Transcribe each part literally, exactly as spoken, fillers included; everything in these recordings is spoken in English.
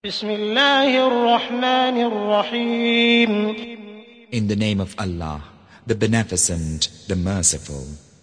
بسم الله الرحمن الرحيم. In the name of Allah, the Beneficent, the Merciful.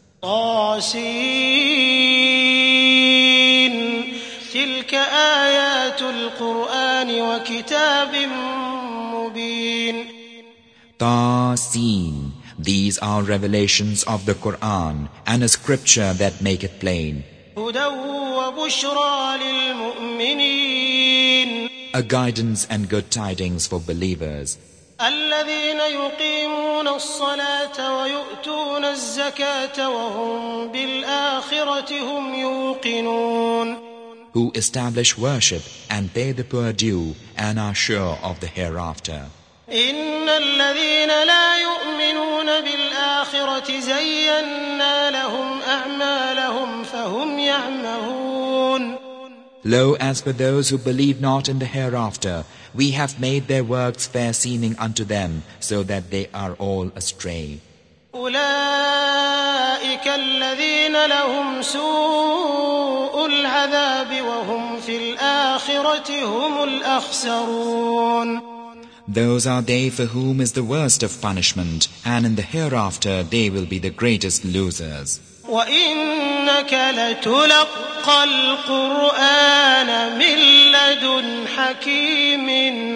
طاسين تلك آيات القرآن وكتاب مبين. Tasin, these are revelations of the Quran and a scripture that make it plain. هدى وبشرى للمؤمنين. A guidance and good tidings for believers. الذين يقيمون الصلاة ويؤتون الزكاة وهم بالآخرة هم يوقنون. Who establish worship and pay the poor due and are sure of the hereafter. إن الذين لا يؤمنون بالآخرة زينا لهم أعمالهم فهم يعمهون. Lo, as for those who believe not in the hereafter, we have made their works fair seeming unto them, so that they are all astray. أولئك الذين لهم سوء العذاب وهم في الآخرة هم الأخسرون. Those are they for whom is the worst of punishment, and in the hereafter they will be the greatest losers. وإنك لتلقى القرآن من لدن حكيم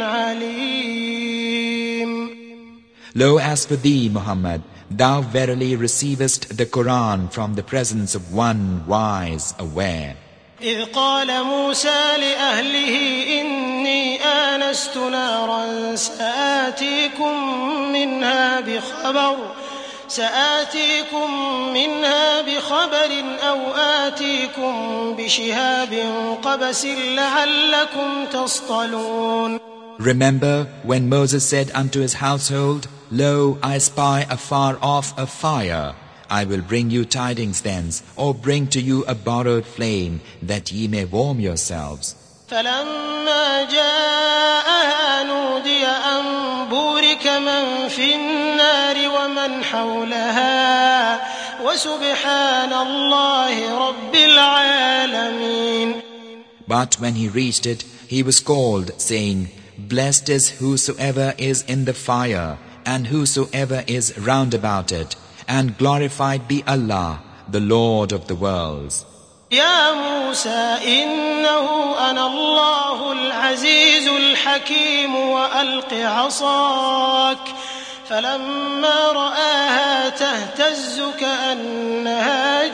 عليم. Lo, as for thee, Muhammad, thou verily receivest the Quran from the presence of one wise, aware. إذ قال موسى لأهله إني آنست نارا سآتيكم منها بخبر سآتيكم منها بخبر أو آتيكم بشهاب قبس لعلكم تصطلون. Remember when Moses said unto his household, Lo, I spy afar off a fire. I will bring you tidings thence, or bring to you a borrowed flame, that ye may warm yourselves. فلما جاءها نودي أن بورك من في النار ومن حولها وسبحان الله رب العالمين. But when he reached it, he was called, saying, Blessed is whosoever is in the fire, and whosoever is round about it, and glorified be Allah, the Lord of the worlds. يا موسى إنه أنا الله العزيز الحكيم وألق عصاك فلما رآها تهتز كأنها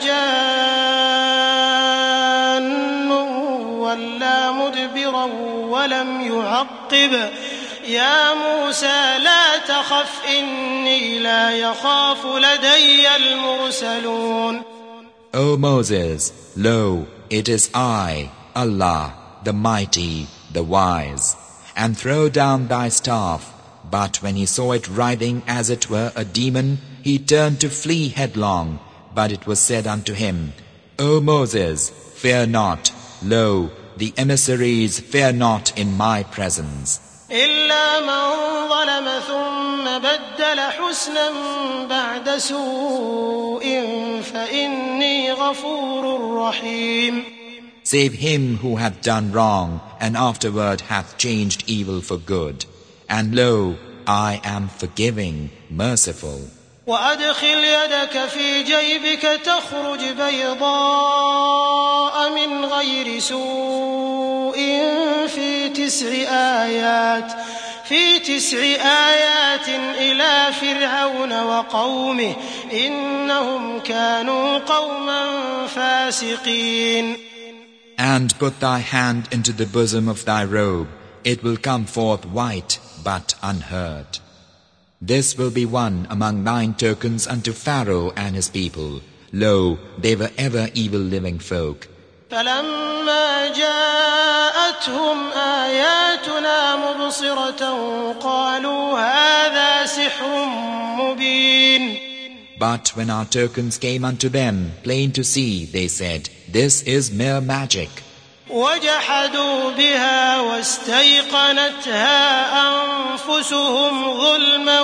جان ولا مدبرا ولم يعقب يا موسى لا تخف إني لا يخاف لدي المرسلون. O Moses, lo, it is I, Allah, the Mighty, the Wise. And throw down thy staff. But when he saw it writhing as it were a demon, he turned to flee headlong. But it was said unto him, O Moses, fear not. Lo, the emissaries fear not in my presence. إلا من ظلم ثم بدل حسنا بعد سوء فإني غفور رحيم. Save him who hath done wrong and afterward hath changed evil for good. And lo, I am forgiving, merciful. وأدخل يدك في جيبك تخرج بيضاء من غير سوء في تسع آيات في تسع آيات إلى فرعون وقومه إنهم كانوا قوما فاسقين. And put thy hand into the bosom of thy robe. It will come forth white but unhurt. This will be one among nine tokens unto Pharaoh and his people. Lo, they were ever evil living folk. فلما جاءتهم آياتنا مبصرة قالوا هذا سحر مبين. But when our tokens came unto them, plain to see, they said, This is mere magic. وجحدوا بها واستيقنتها أنفسهم ظلما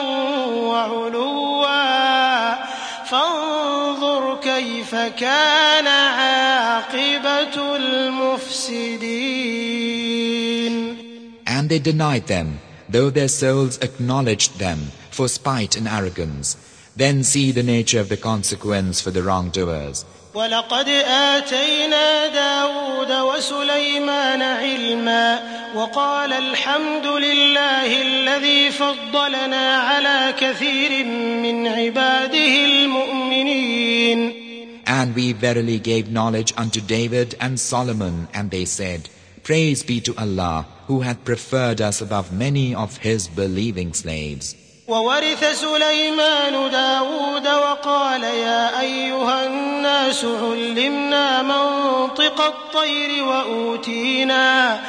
وعلوا فانظر كيف كان عاقبة المفسدين. And they denied them, though their souls acknowledged them, for spite and arrogance. Then see the nature of the consequence for the wrongdoers. وَلَقَدْ آتَيْنَا دَاوُودَ وَسُلَيْمَانَ عِلْمًا وَقَالَ الْحَمْدُ لِلَّهِ الَّذِي فَضَّلَنَا عَلَى كَثِيرٍ مِّنْ عِبَادِهِ الْمُؤْمِنِينَ. And we verily gave knowledge unto David and Solomon, and they said, Praise be to Allah, who hath preferred us above many of His believing slaves. وورث سليمان داود وقال يا أيها الناس علمنا منطق الطير وأوتينا,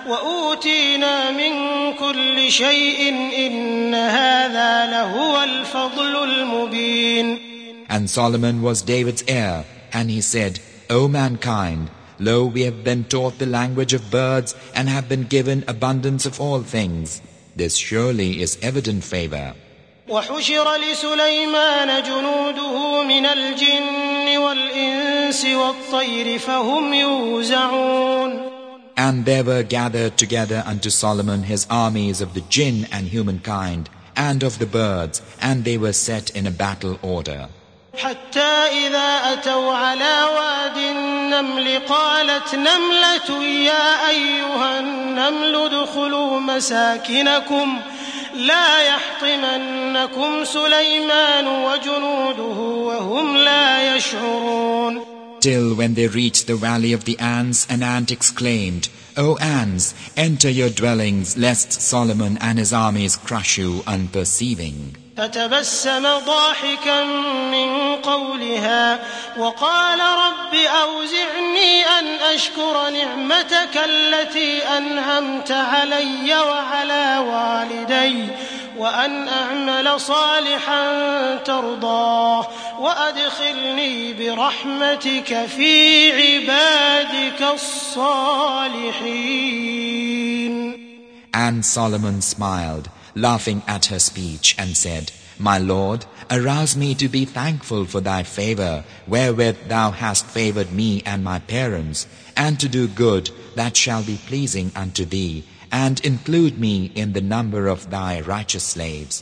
وأوتينا من كل شيء إن هذا لهو الفضل المبين. And Solomon was David's heir, and he said, O mankind, lo, we have been taught the language of birds and have been given abundance of all things. This surely is evident favor. وحشر لسليمان جنوده من الجن والإنس والطير فهم يوزعون. And there were gathered together unto Solomon his armies of the jinn and humankind, and of the birds, and they were set in a battle order. حتى إذا أتوا على واد النمل قالت نملة يا أيها النمل ادخلوا مساكنكم لا يحطمنكم سليمان وجنوده وهم لا يشعرون. Till when they reached the valley of the ants, an ant exclaimed, O ants, enter your dwellings, lest Solomon and his armies crush you unperceiving. فتبسم ضاحكا من قولها وقال رب أوزعني أن أشكر نعمتك التي أنعمت علي وعلى والدي وأن أعمل صالحا ترضاه وأدخلني برحمتك في عبادك الصالحين. And Solomon smiled, laughing at her speech, and said, My Lord, arouse me to be thankful for thy favor, wherewith thou hast favored me and my parents, and to do good that shall be pleasing unto thee, and include me in the number of thy righteous slaves.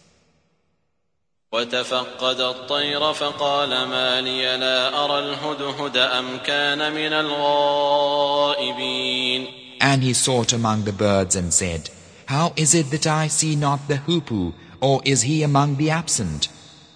وتفقد الطير فقال ما لي لا أرى الهدهد أم كان من الغائبين. And he sought among the birds and said, How is it that I see not the hoopoe, or is he among the absent?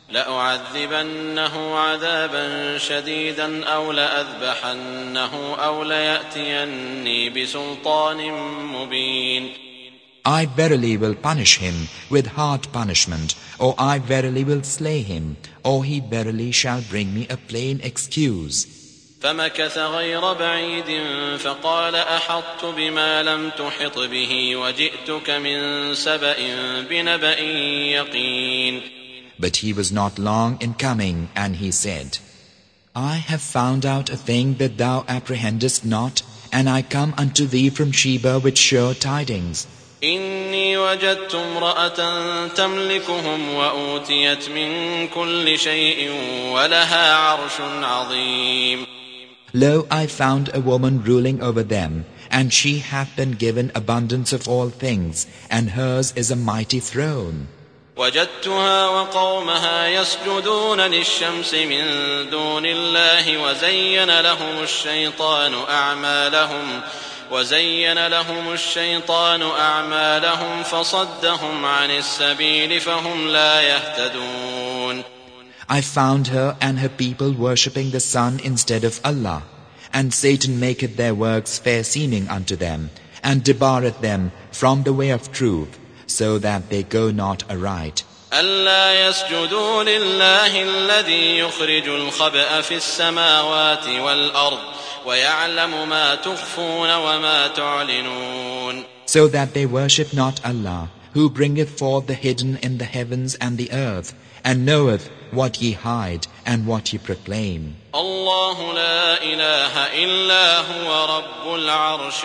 لأعذبنه عذابا شديدا أو لأذبحنه أو ليأتيني بسلطان مبين. I verily will punish him with hard punishment, or I verily will slay him, or he verily shall bring me a plain excuse. فمكث غير بعيد فقال أحطت بما لم تحط به وجئتك من سبأ بنبأ يقين. But he was not long in coming, and he said, I have found out a thing that thou apprehendest not, and I come unto thee from Sheba with sure tidings. إني وجدت امرأة تملكهم وأوتيت من كل شيء ولها عرش عظيم. Lo, I found a woman ruling over them, and she hath been given abundance of all things, and hers is a mighty throne. وجدتها وقومها يسجدون للشمس من دون الله وزين لهم الشيطان أعمالهم وزين لهم الشيطان أعمالهم فصدهم عن السبيل فهم لا يهتدون. I found her and her people worshipping the sun instead of Allah, and Satan maketh their works fair seeming unto them, and debarreth them from the way of truth, so that they go not aright. ألا يسجدوا لله الذي يخرج الخبأ في السماوات والأرض ويعلم ما تخفون وما تعلنون. So that they worship not Allah, who bringeth forth the hidden in the heavens and the earth, and knoweth what ye hide and what ye proclaim. الله لا إله إلا هو رب العرش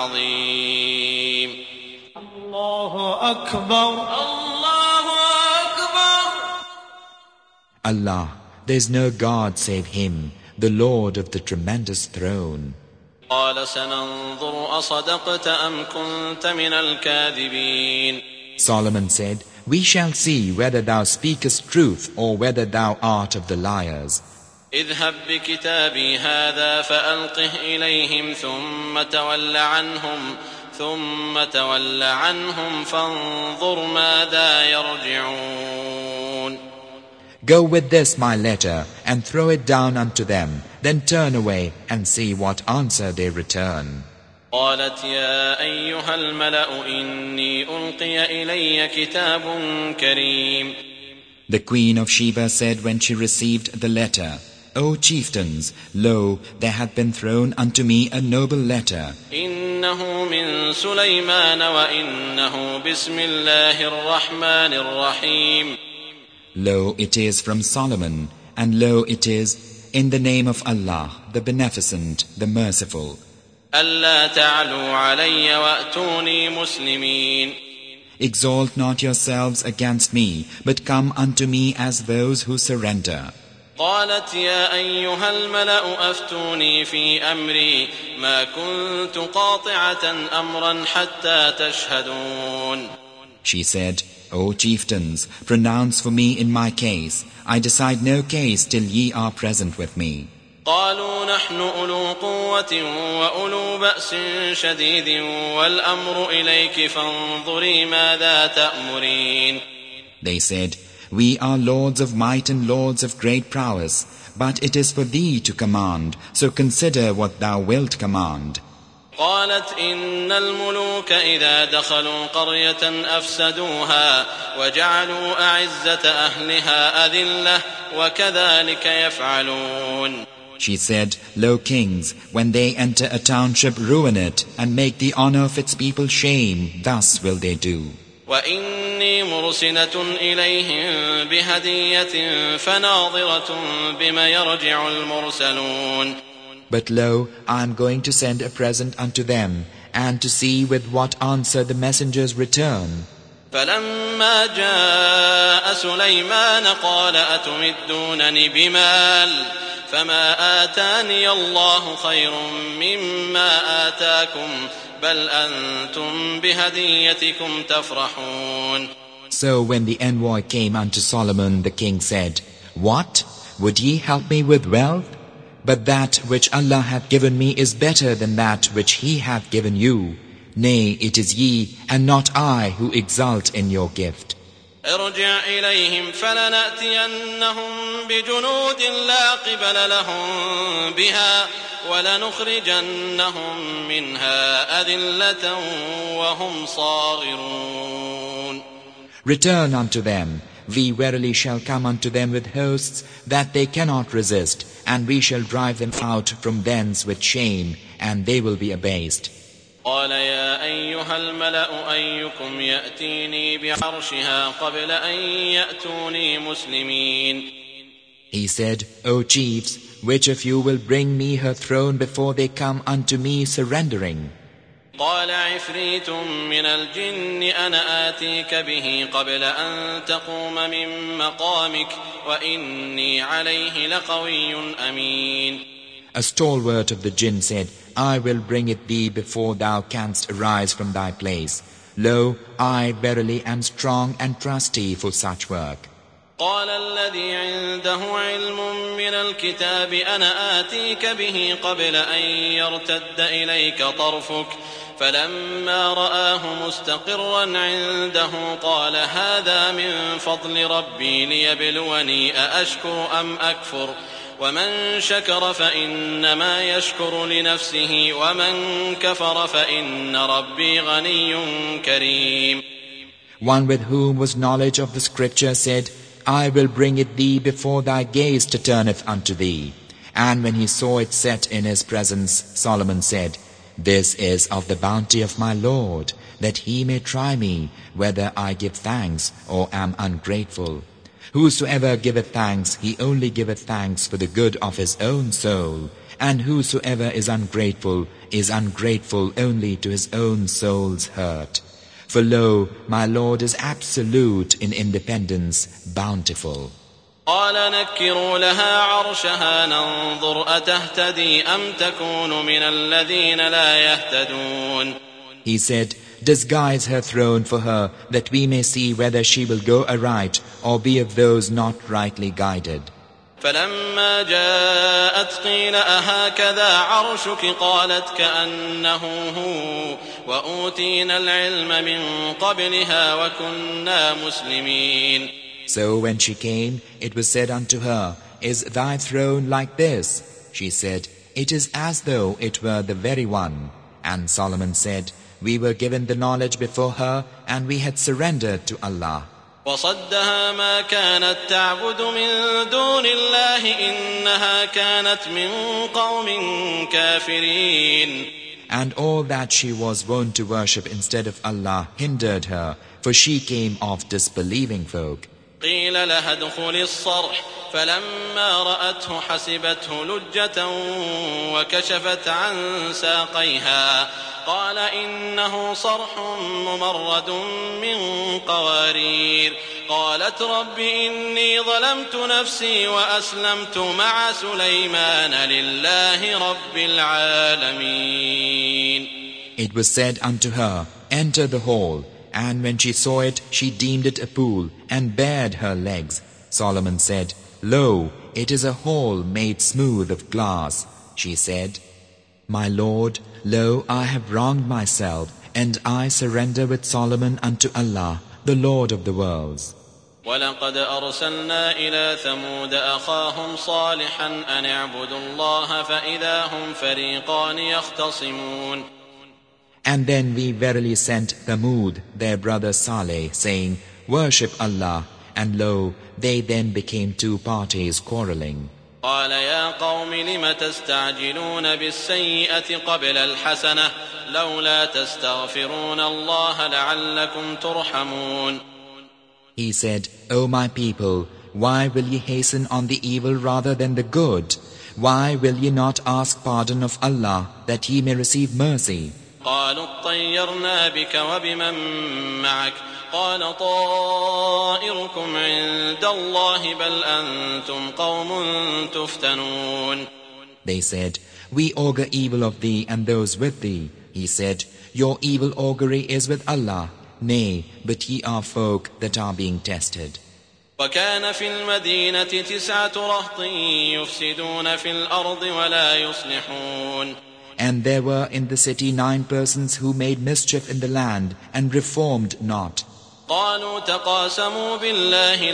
العظيم. الله أكبر. الله أكبر. Allah, there is no God save Him, the Lord of the tremendous throne. قال سننظر أصدقت أم كنت من الكاذبين. Solomon said, We shall see whether thou speakest truth or whether thou art of the liars. اذهب بكتابي هذا فألقه إليهم ثم تول عنهم ثم تول عنهم فانظر ماذا يرجعون. Go with this my letter and throw it down unto them, then turn away and see what answer they return. قالت يا أيها الملأ إني ألقي إلي كتاب كريم. The queen of Sheba said when she received the letter, O chieftains, lo, there hath been thrown unto me a noble letter. إنه من سليمان وإنه بسم الله الرحمن الرحيم. Lo, it is from Solomon, and lo, it is in the name of Allah, the Beneficent, the Merciful. ألا تعلوا علي وأتوني مسلمين. Exalt not yourselves against me, but come unto me as those who surrender. قالت يا أيها الملأ أفتوني في أمري ما كنت قاطعة أمرا حتى تشهدون. She said, O chieftains, pronounce for me in my case. I decide no case till ye are present with me. قالوا نحن أولو قوة وأولو بأس شديد والأمر إليك فانظري ماذا تأمرين. They said, We are lords of might and lords of great prowess, but it is for thee to command, so consider what thou wilt command. قالت إن الملوك إذا دخلوا قرية أفسدوها وجعلوا أعزة أهلها أذلة وكذلك يفعلون. She said, Lo kings, when they enter a township, ruin it, and make the honor of its people shame, thus will they do. وإني مرسلة إليهم بهدية فناظرة بما يرجع المرسلون. But lo, I am going to send a present unto them, and to see with what answer the messengers return. فلما جاء سليمان قال أتمدونني بمال فما آتاني الله خير مما آتاكم بل أنتم بهديتكم تفرحون. So when the envoy came unto Solomon, the king said, What? Would ye help me with wealth? But that which Allah hath given me is better than that which He hath given you. Nay, it is ye, and not I, who exult in your gift. ارجع إليهم فلنأتينهم بجنود لا قبل لهم بها ولنخرجنهم منها أذلة وهم صاغرون. Return unto them. We verily shall come unto them with hosts that they cannot resist, and we shall drive them out from thence with shame, and they will be abased. قال يا أيها الملأ أيكم يأتيني بعرشها قبل أن يأتوني مسلمين. He said, O chiefs, which of you will bring me her throne before they come unto me surrendering? قال عفريت من الجن أنا آتيك به قبل أن تقوم من مقامك وإني عليه لقوي أمين. A stalwart of the jinn said, I will bring it thee before thou canst arise from thy place. Lo, I verily am strong and trusty for such work. قال الذي عنده علم من الكتاب أنا آتيك به قبل أن يرتد إليك طرفك فلما رآه مستقرا عنده قال هذا من فضل ربي ليبلوني أأشكر أم أكفر ومن شكر فإنما يشكر لنفسه ومن كفر فإن ربي غني كريم. One with whom was knowledge of the scripture said, I will bring it thee before thy gaze to turneth unto thee. And when he saw it set in his presence, Solomon said, This is of the bounty of my Lord, that he may try me, whether I give thanks or am ungrateful. Whosoever giveth thanks, he only giveth thanks for the good of his own soul. And whosoever is ungrateful, is ungrateful only to his own soul's hurt. For lo, my Lord is absolute in independence, bountiful. قال نكروا لها عرشها ننظر أتهتدي أم تكون من الذين لا يهتدون. He said, disguise her throne for her, that we may see whether she will go aright or be of those not rightly guided. فلما جاءت قيل أهكذا عرشك قالت كأنه هو وأوتينا العلم من قبلها وكنا مسلمين. So when she came, it was said unto her, Is thy throne like this? She said, It is as though it were the very one. And Solomon said, We were given the knowledge before her, and we had surrendered to Allah. وصدها ما كانت تعبد من دون الله إنها كانت من قوم كافرين. And all that she was wont to worship instead of Allah hindered her, for she came of disbelieving folk. قيل لها ادخلي الصرح فلما رأته حسبته لجة وكشفت عن ساقيها قال إنه صرح ممرد من قوارير قالت رب إني ظلمت نفسي وأسلمت مع سليمان لله رب العالمين. It was said unto her, Enter the hall. And when she saw it, she deemed it a pool, and bared her legs. Solomon said, Lo, it is a hall made smooth of glass. She said, My Lord, lo, I have wronged myself, and I surrender with Solomon unto Allah, the Lord of the worlds. وَلَقَدْ أَرْسَلْنَا إِلَى ثَمُودَ أَخَاهُمْ صَالِحًا أَنِ اعْبُدُوا اللَّهَ فَإِذَا هُمْ فَرِيقَانِ يَخْتَصِمُونَ. And then we verily sent Thamud, their brother Saleh, saying, Worship Allah. And lo, they then became two parties quarreling. قال يا قوم لم تستعجلون بالسيئة قبل الحسنة لولا تستغفرون الله لعلكم ترحمون. He said, O my people, why will ye hasten on the evil rather than the good? Why will ye not ask pardon of Allah, that ye may receive mercy? قالوا اطيرنا بك وبمن معك قال طائركم عند الله بل أنتم قوم تفتنون. They said, We augur evil of thee and those with thee. He said, Your evil augury is with Allah. Nay, but ye are folk that are being tested. وكان في المدينة تسعة رهط يفسدون في الأرض ولا يصلحون. And there were in the city nine persons who made mischief in the land and reformed not. قالوا تقاسموا بالله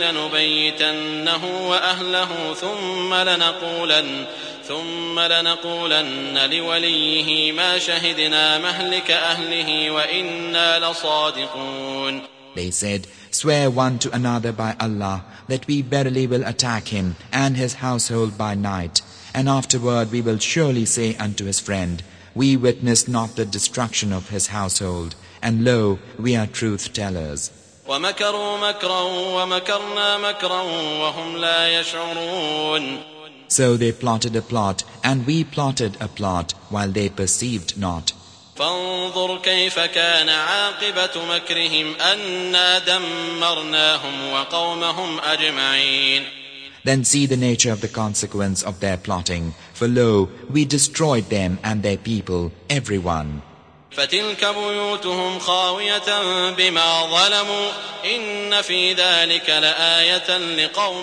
لنبيتنه وأهله ثم لنقولن ثم لنقولن لوليه ما شهدنا مهلك أهله وإنا لصادقون. They said, Swear one to another by Allah that we verily will attack him and his household by night. And afterward we will surely say unto his friend, We witnessed not the destruction of his household, and lo, we are truth-tellers. وَمَكَرُوا مَكْرًا وَمَكَرْنَا مَكْرًا وَهُمْ لَا يَشْعُرُونَ. So they plotted a plot, and we plotted a plot, while they perceived not. فانظر كيف كان عاقبة مكرهم أنا دمرناهم وقومهم أجمعين. Then see the nature of the consequence of their plotting. For lo, we destroyed them and their people, everyone. فتلك بيوتهم خاوية بما ظلموا إن في ذلك لآية لقوم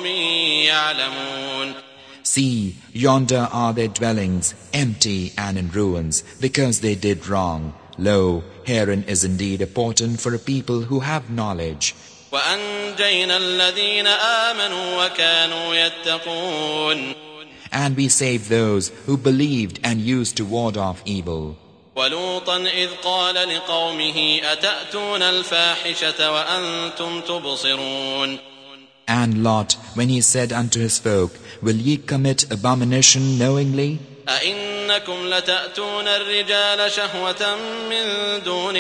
يعلمون. See, yonder are their dwellings, empty and in ruins, because they did wrong. Lo, herein is indeed a portent for a people who have knowledge. وأنجينا الذين آمنوا وكانوا يتقون. And we saved those who believed and used to ward off evil. ولوطا إذ قال لقومه أتأتون الفاحشة وأنتم تبصرون. And Lot, when he said unto his folk, Will ye commit abomination knowingly? أئنكم لتأتون الرجال شهوة من دون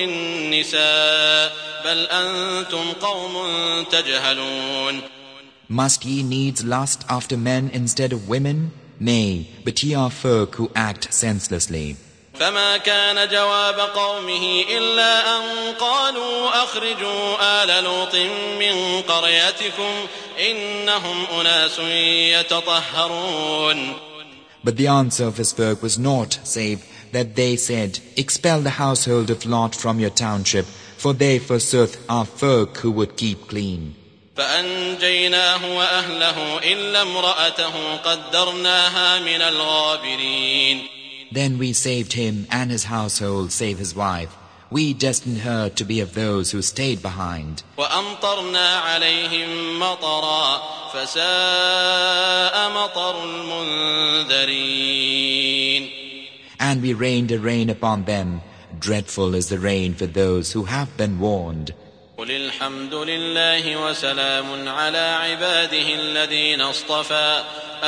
النساء بل أنتم قوم تجهلون. Must ye needs lust after men instead of women? Nay, but ye are folk who act senselessly. فما كان جواب قومه إلا أن قالوا أخرجوا آل لوط من قريتكم إنهم أناس يتطهرون. But the answer of his folk was naught save that they said, expel the household of Lot from your township, for they forsooth are folk who would keep clean. فأنجيناه وأهله إلا امرأته قدرناها من الغابرين. Then we saved him and his household, save his wife. We destined her to be of those who stayed behind. وأمطرنا عليهم مطرا فساء مطر المنذرين. And we rained a rain upon them. Dreadful is the rain for those who have been warned. قل الحمد لله وسلام على عباده الذين اصطفى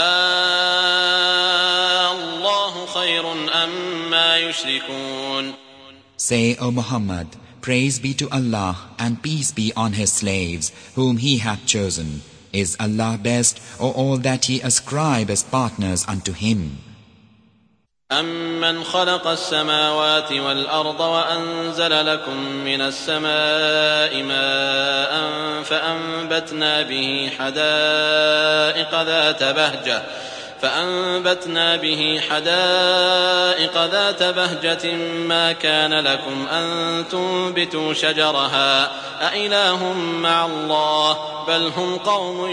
الله خير أما يشركون. Say, O Muhammad, praise be to Allah and peace be on His slaves whom He hath chosen. Is Allah best, or all that ye ascribe as partners unto Him? أَمَّنْ خَلَقَ السَّمَاوَاتِ وَالْأَرْضَ وَأَنزَلَ لَكُم مِّنَ السَّمَاءِ مَاءً فَأَنبَتْنَا بِهِ حَدَائِقَ ذَاتَ بَهْجَةٍ فأنبتنا به حدائق ذات بهجة ما كان لكم أن تنبتوا شجرها أإله مع الله بل هم قوم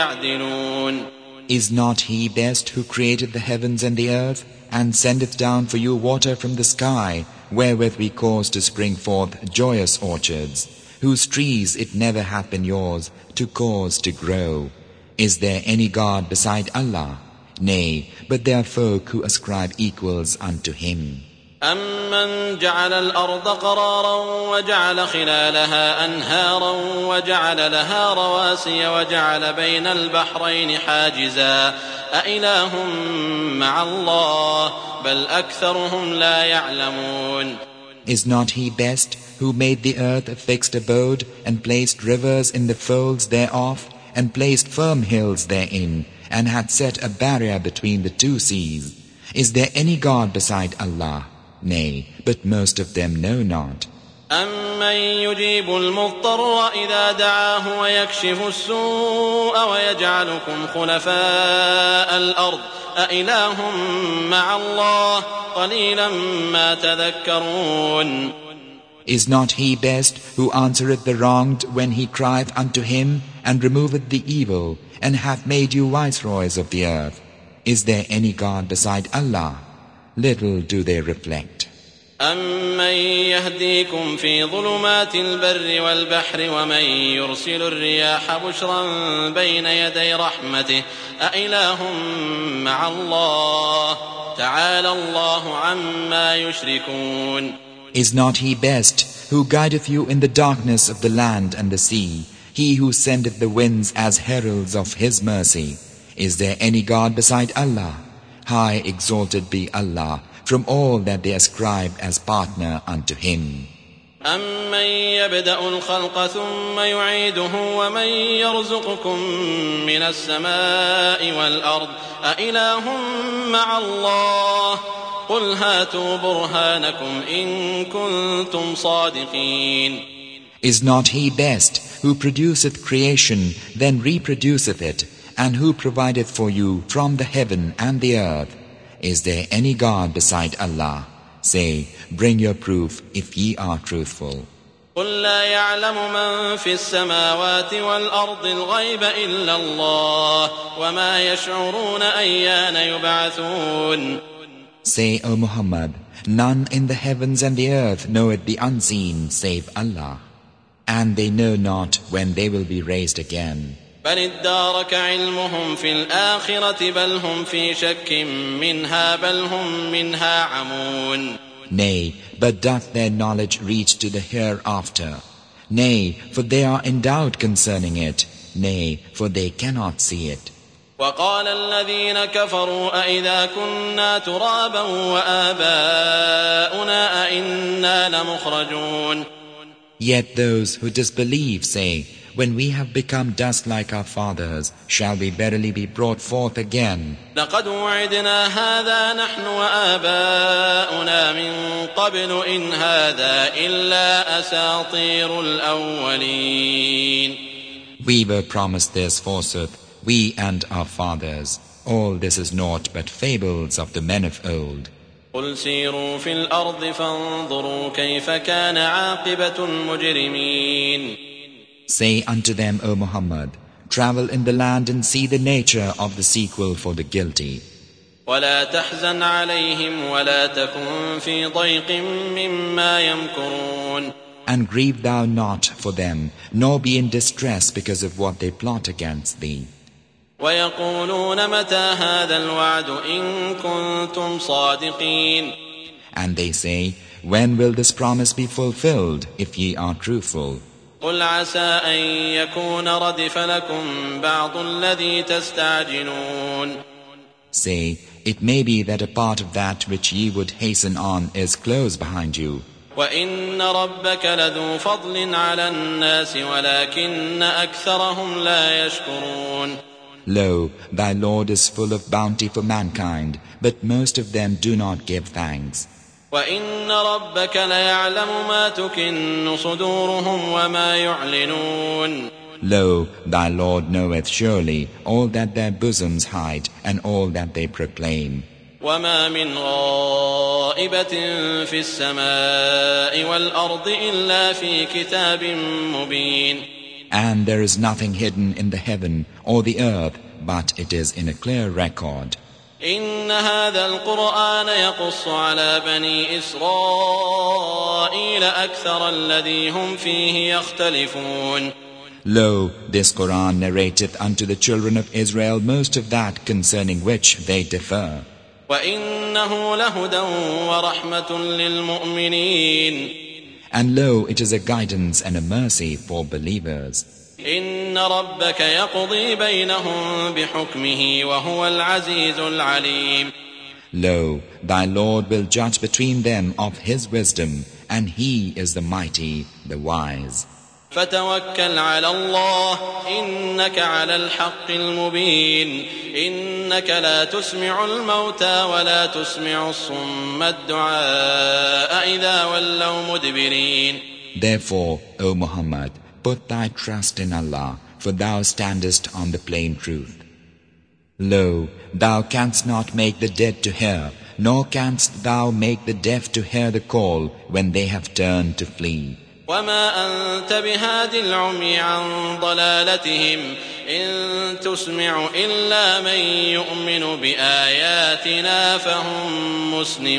يعدلون. Is not He best who created the heavens and the earth, and sendeth down for you water from the sky, wherewith we cause to spring forth joyous orchards, whose trees it never hath been yours to cause to grow? Is there any God beside Allah? Nay, but there are folk who ascribe equals unto Him. أَمَّنْ جَعَلَ الْأَرْضَ قَرَارًا وَجَعَلَ خِلَالَهَا أَنْهَارًا وَجَعَلَ لَهَا رَوَاسِيَ وَجَعَلَ بَيْنَ الْبَحْرَيْنِ حَاجِزًا أَإِلَٰهٌ مَّعَ اللَّهِ بَلْ أَكْثَرُهُمْ لَا يَعْلَمُونَ. Is not He best who made the earth a fixed abode and placed rivers in the folds thereof and placed firm hills therein and hath set a barrier between the two seas? Is there any God beside Allah? Nay, but most of them know not. أَمَّن يُجِيبُ الْمُضْطَرَّ إِذَا دَعَاهُ وَيَكْشِفُ السُّوءَ وَيَجْعَلُكُمْ خُلَفَاءَ الْأَرْضِ أَإِلَٰهٌ مَّعَ اللَّهِ قَلِيلًا مَّا تَذَكَّرُونَ. Is not He best who answereth the wronged when he crieth unto Him, and removeth the evil, and hath made you viceroys of the earth? Is there any God beside Allah? Little do they reflect. أَمَّن يَهْدِيكُمْ فِي ظُلُمَاتِ الْبَرِّ وَالْبَحْرِ وَمَن يُرْسِلُ الرِّيَاحَ بُشْرًا بَيْنَ يَدَيْ رَحْمَتِهِ أَإِلَٰهٌ مَّعَ اللَّهِ تَعَالَى اللَّهُ عَمَّا يُشْرِكُونَ. Is not He best who guideth you in the darkness of the land and the sea, He who sendeth the winds as heralds of His mercy? Is there any God beside Allah? High exalted be Allah from all that they ascribe as partner unto Him. أَمَّن يَبْدَأُ الْخَلْقَ ثُمَّ يُعِيدُهُ وَمَن يَرْزُقُكُم مِّنَ السَّمَاءِ وَالْأَرْضِ أَإِلَٰهٌ مَّعَ اللَّهِ قُلْ هَاتُوا بُرْهَانَكُمْ إِن كُنتُمْ صَادِقِينَ. Is not He best who produceth creation, then reproduceth it, and who provideth for you from the heaven and the earth? Is there any God beside Allah? Say, bring your proof if ye are truthful. قُل لَّا يَعْلَمُ مَن فِي السَّمَاوَاتِ وَالْأَرْضِ الْغَيْبَ إِلَّا اللَّهُ وَمَا يَشْعُرُونَ أَيَّانَ يُبْعَثُونَ. Say, O Muhammad, none in the heavens and the earth knoweth the unseen save Allah, and they know not when they will be raised again. بل ادارك علمهم في الآخرة بل هم في شك منها بل هم منها عمون. Nay, but doth their knowledge reach to the hereafter? Nay, for they are in doubt concerning it. Nay, for they cannot see it. وقال الذين كفروا أئذا كنا ترابا وآباؤنا أئنا لمخرجون. Yet those who disbelieve say, when we have become dust like our fathers, shall we verily be brought forth again? لقد وعدنا هذا نحن وآباؤنا من قبل إن هذا إلا أساطير الأولين. We were promised this forsooth, we and our fathers. All this is naught but fables of the men of old. قل سيروا في الأرض فانظروا كيف كان عاقبة المجرمين. Say unto them, O Muhammad, travel in the land and see the nature of the sequel for the guilty. ولا تحزن عليهم ولا تكن في ضيق مما يمكرون. And grieve thou not for them, nor be in distress because of what they plot against thee. ويقولون متى هذا الوعد إن كنتم صادقين. And they say, when will this promise be fulfilled, if ye are truthful? قل عسى أن يكون ردف لكم بعض الذي تستعجلون. Say, it may be that a part of that which ye would hasten on is close behind you. وإن ربك لذو فضل على الناس ولكن أكثرهم لا يشكرون. Lo, thy Lord is full of bounty for mankind, but most of them do not give thanks. وإن ربك ليعلم ما تكن صدورهم وما يعلنون. Lo, thy Lord knoweth surely all that their bosoms hide and all that they proclaim. وما من غائبة في السماء والأرض إلا في كتاب مبين. And there is nothing hidden in the heaven or the earth, but it is in a clear record. إن هذا القرآن يقص على بني إسرائيل أكثر الذي هم فيه يختلفون. Lo, this Quran narrateth unto the children of Israel most of that concerning which they differ. وإنه لهدى ورحمة للمؤمنين. And lo, it is a guidance and a mercy for believers. إن ربك يقضي بينهم بحكمه وهو العزيز العليم. Lo, thy Lord will judge between them of his wisdom, and he is the mighty, the wise. فتوكل على الله إنك على الحق المبين. إنك لا تسمع الموتى ولا تسمع الصم الدعاء إذا ولوا مدبرين. Therefore, O Muhammad, put thy trust in Allah, for thou standest on the plain truth. Lo, thou canst not make the dead to hear, nor canst thou make the deaf to hear the call when they have turned to flee. وما أنت بهاد العمي عن ضلالتهم إن تسمع إلا من يؤمن بآياتنا فهم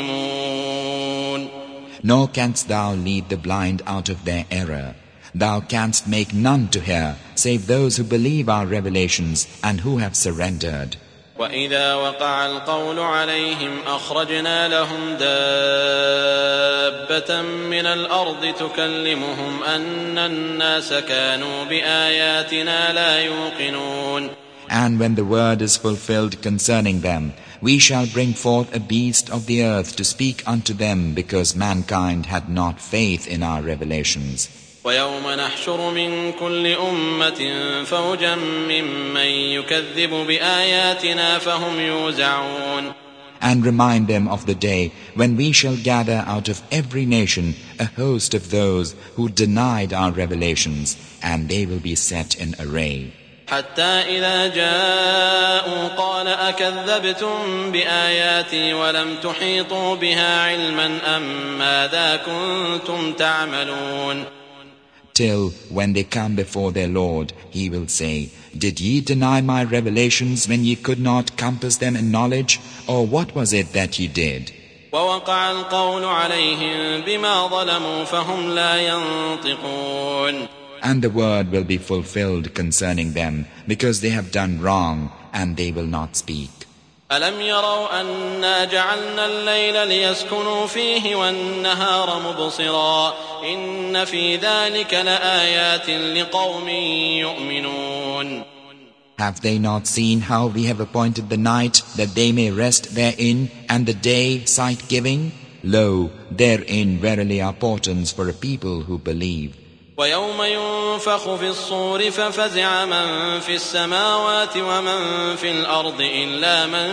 مسلمون. Nor canst thou lead the blind out of their error. Thou canst make none to hear, save those who believe our revelations and who have surrendered. وإذا وقع القول عليهم أخرجنا لهم دابة من الأرض تكلمهم أن الناس كانوا بآياتنا لا يوقنون. And when the word is fulfilled concerning them, we shall bring forth a beast of the earth to speak unto them because mankind had not faith in our revelations. ويوم نحشر من كل أمة فوجا ممن يكذب بآياتنا فهم يوزعون. And remind them of the day when we shall gather out of every nation a host of those who denied our revelations, and they will be set in array. حتى إذا جاءوا قال أكذبتم بآياتي ولم تحيطوا بها علما أم ماذا كنتم تعملون. Till when they come before their Lord, he will say, did ye deny my revelations when ye could not compass them in knowledge? Or what was it that ye did? ووقع القول عليهم بما ظلموا فهم لا ينطقون. And the word will be fulfilled concerning them, because they have done wrong, and they will not speak. ألم يروا أنا جعلنا الليل ليسكنوا فيه والنهار مبصرا إن في ذلك لآيات لقوم يؤمنون. Have they not seen how we have appointed the night that they may rest therein, and the day sight-giving? Lo, therein verily are portents for a people who believe. ويوم ينفخ في الصور ففزع من في السماوات ومن في الأرض إلا من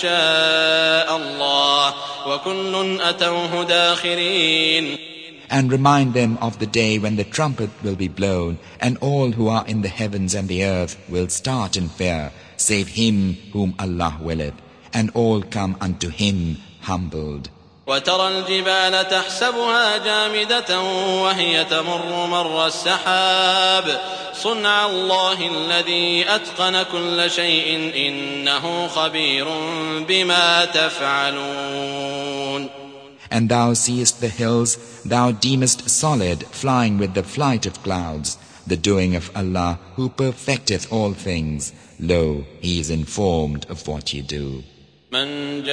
شاء الله وكل أتوه داخرين. And remind them of the day when the trumpet will be blown, and all who are in the heavens and the earth will start in fear, save him whom Allah willeth, and all come unto him humbled. وترى الجبال تحسبها جامدة وهي تمر مر السحاب صنع الله الذي أتقن كل شيء إنه خبير بما تفعلون. And thou seest the hills, thou deemest solid, flying with the flight of clouds, the doing of Allah, who perfecteth all things. Lo, he is informed of what ye do. من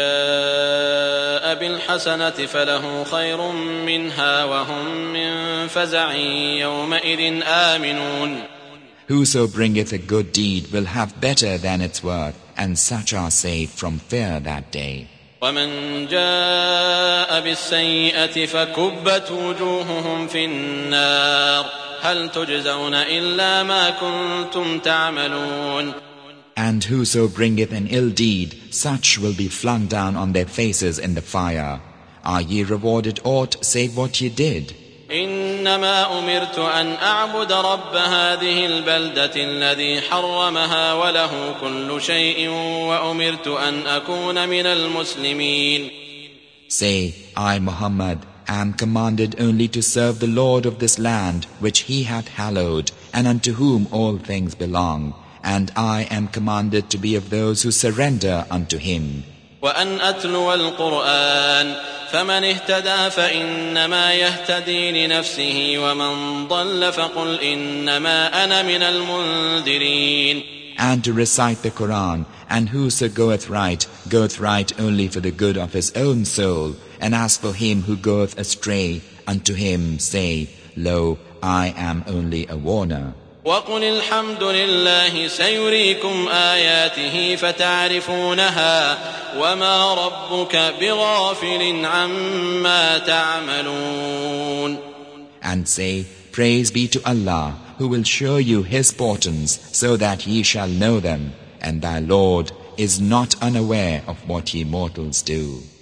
جاء بالحسنة فله خير منها وهم من فزع يومئذ آمنون. Whoso bringeth a good deed will have better than its worth, and such are saved from fear that day. ومن جاء بالسيئة فكبت وجوههم في النار هل تجزون إلا ما كنتم تعملون. And whoso bringeth an ill deed, such will be flung down on their faces in the fire. Are ye rewarded aught save what ye did? إنما أمرت أن أعبد رب هذه البلدة الذي حرمها وله كل شيء وأمرت أن أكون من المسلمين. Say, I, Muhammad, am commanded only to serve the Lord of this land which he hath hallowed, and unto whom all things belong, and I am commanded to be of those who surrender unto him. وأن أتلو القرآن فمن اهتدى فإنما يهتدي لنفسه ومن ضل فقل إنما أنا من المنذرين. And to recite the Quran, and whoso goeth right, goeth right only for the good of his own soul, and as for him who goeth astray, unto him say, Lo, I am only a warner. وقل الحمد لله سيريكم آياته فتعرفونها وما ربك بغافل عما تعملون. And say, Praise be to Allah, who will show you his portents, so that ye shall know them, and thy Lord is not unaware of what ye mortals do.